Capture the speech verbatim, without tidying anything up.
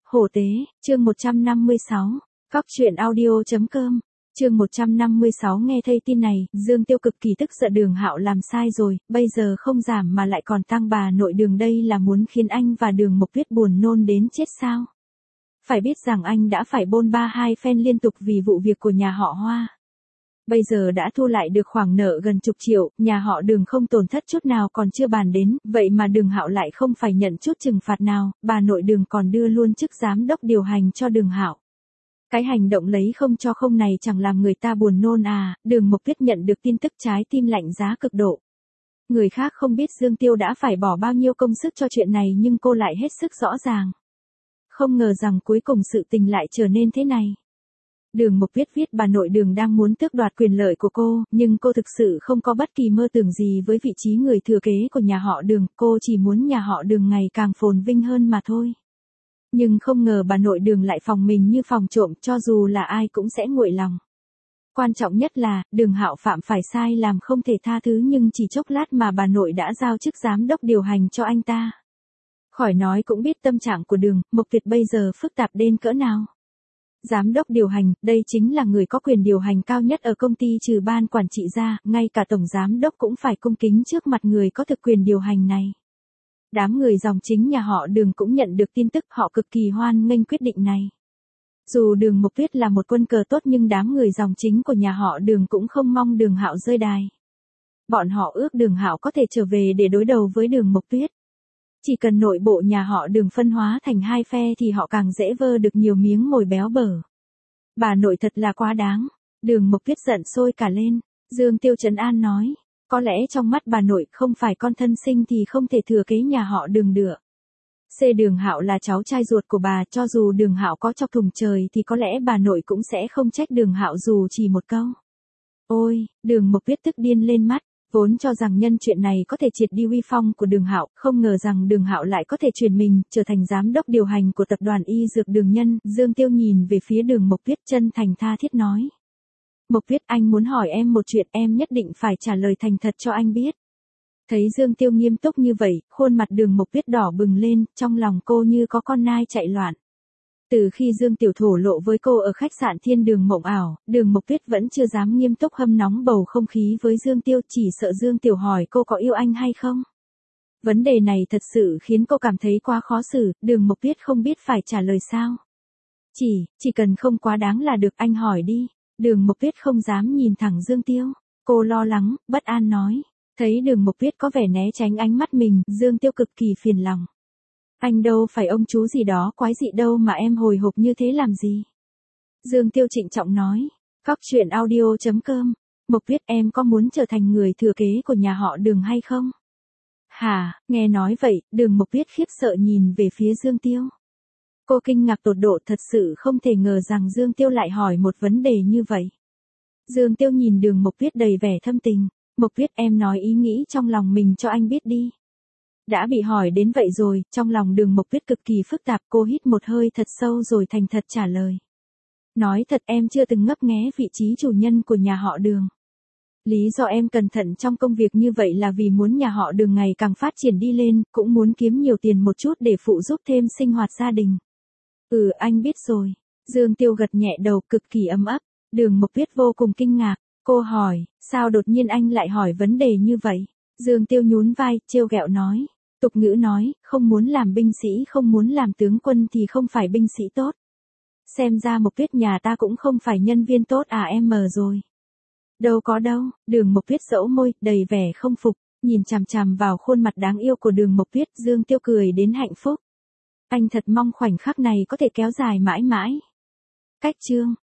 Hổ tế, chương một trăm năm mươi sáu. Cóc truyện audio.com. Chương một trăm năm mươi sáu. Nghe thấy tin này, Dương Tiêu cực kỳ tức giận. Đường Hạo làm sai rồi, bây giờ không giảm mà lại còn tăng bà nội Đường, đây là muốn khiến anh và Đường Mộc Tuyết buồn nôn đến chết sao? Phải biết rằng anh đã phải bôn ba hai phen liên tục vì vụ việc của nhà họ Hoa. Bây giờ đã thu lại được khoản nợ gần chục triệu, nhà họ Đường không tổn thất chút nào còn chưa bàn đến, vậy mà Đường Hạo lại không phải nhận chút trừng phạt nào, bà nội Đường còn đưa luôn chức giám đốc điều hành cho Đường Hạo. Cái hành động lấy không cho không này chẳng làm người ta buồn nôn à? Đường Mộc Tuyết nhận được tin tức trái tim lạnh giá cực độ. Người khác không biết Dương Tiêu đã phải bỏ bao nhiêu công sức cho chuyện này nhưng cô lại hết sức rõ ràng. Không ngờ rằng cuối cùng sự tình lại trở nên thế này. Đường Mộc Tuyết viết bà nội Đường đang muốn tước đoạt quyền lợi của cô, nhưng cô thực sự không có bất kỳ mơ tưởng gì với vị trí người thừa kế của nhà họ Đường, cô chỉ muốn nhà họ Đường ngày càng phồn vinh hơn mà thôi. Nhưng không ngờ bà nội Đường lại phòng mình như phòng trộm, cho dù là ai cũng sẽ nguội lòng. Quan trọng nhất là, Đường Hạo phạm phải sai làm không thể tha thứ nhưng chỉ chốc lát mà bà nội đã giao chức giám đốc điều hành cho anh ta. Khỏi nói cũng biết tâm trạng của Đường Mộc Tuyết bây giờ phức tạp đến cỡ nào. Giám đốc điều hành, đây chính là người có quyền điều hành cao nhất ở công ty trừ ban quản trị ra, ngay cả tổng giám đốc cũng phải cung kính trước mặt người có thực quyền điều hành này. Đám người dòng chính nhà họ Đường cũng nhận được tin tức, họ cực kỳ hoan nghênh quyết định này. Dù Đường Mộc Tuyết là một quân cờ tốt nhưng đám người dòng chính của nhà họ Đường cũng không mong Đường Hạo rơi đài. Bọn họ ước Đường Hạo có thể trở về để đối đầu với Đường Mộc Tuyết. Chỉ cần nội bộ nhà họ Đường phân hóa thành hai phe thì họ càng dễ vơ được nhiều miếng mồi béo bở. Bà nội thật là quá đáng. Đường Mộc Tuyết giận sôi cả lên. Dương Tiêu trấn an nói. Có lẽ trong mắt bà nội không phải con thân sinh thì không thể thừa kế nhà họ Đường được. C Đường Hạo là cháu trai ruột của bà, cho dù Đường Hạo có chọc thủng trời thì có lẽ bà nội cũng sẽ không trách Đường Hạo dù chỉ một câu. Ôi, Đường Mộc Tuyết tức điên lên mắt. Vốn cho rằng nhân chuyện này có thể triệt đi uy phong của Đường Hạo, không ngờ rằng Đường Hạo lại có thể chuyển mình trở thành giám đốc điều hành của tập đoàn y dược Đường Nhân. Dương Tiêu nhìn về phía Đường Mộc Tuyết chân thành tha thiết nói. Mộc Tuyết, anh muốn hỏi em một chuyện, em nhất định phải trả lời thành thật cho anh biết. Thấy Dương Tiêu nghiêm túc như vậy, khuôn mặt Đường Mộc Tuyết đỏ bừng lên, trong lòng cô như có con nai chạy loạn. Từ khi Dương Tiểu thổ lộ với cô ở khách sạn Thiên Đường Mộng Ảo, Đường Mộc Tuyết vẫn chưa dám nghiêm túc hâm nóng bầu không khí với Dương Tiêu, chỉ sợ Dương Tiểu hỏi cô có yêu anh hay không. Vấn đề này thật sự khiến cô cảm thấy quá khó xử, Đường Mộc Tuyết không biết phải trả lời sao. Chỉ, chỉ cần không quá đáng là được, anh hỏi đi. Đường Mộc Tuyết không dám nhìn thẳng Dương Tiêu. Cô lo lắng, bất an nói. Thấy Đường Mộc Tuyết có vẻ né tránh ánh mắt mình, Dương Tiêu cực kỳ phiền lòng. Anh đâu phải ông chú gì đó quái dị đâu mà em hồi hộp như thế làm gì. Dương Tiêu trịnh trọng nói. Cóc truyện audio.com. Mộc Tuyết, em có muốn trở thành người thừa kế của nhà họ Đường hay không? Hả, nghe nói vậy, Đường Mộc Tuyết khiếp sợ nhìn về phía Dương Tiêu. Cô kinh ngạc tột độ, thật sự không thể ngờ rằng Dương Tiêu lại hỏi một vấn đề như vậy. Dương Tiêu nhìn Đường Mộc Tuyết đầy vẻ thâm tình. Mộc Tuyết, em nói ý nghĩ trong lòng mình cho anh biết đi. Đã bị hỏi đến vậy rồi, trong lòng Đường Mộc Tuyết cực kỳ phức tạp, cô hít một hơi thật sâu rồi thành thật trả lời. Nói thật, em chưa từng ngấp nghé vị trí chủ nhân của nhà họ Đường. Lý do em cẩn thận trong công việc như vậy là vì muốn nhà họ Đường ngày càng phát triển đi lên, cũng muốn kiếm nhiều tiền một chút để phụ giúp thêm sinh hoạt gia đình. Ừ, anh biết rồi. Dương Tiêu gật nhẹ đầu, cực kỳ ấm áp. Đường Mộc Tuyết vô cùng kinh ngạc. Cô hỏi, sao đột nhiên anh lại hỏi vấn đề như vậy? Dương Tiêu nhún vai, trêu ghẹo nói. Tục ngữ nói, không muốn làm binh sĩ không muốn làm tướng quân thì không phải binh sĩ tốt. Xem ra Mộc Tuyết nhà ta cũng không phải nhân viên tốt à em mờ rồi. Đâu có đâu, Đường Mộc Tuyết dẫu môi, đầy vẻ không phục, nhìn chằm chằm vào khuôn mặt đáng yêu của Đường Mộc Tuyết, Dương Tiêu cười đến hạnh phúc. Anh thật mong khoảnh khắc này có thể kéo dài mãi mãi. Cách chương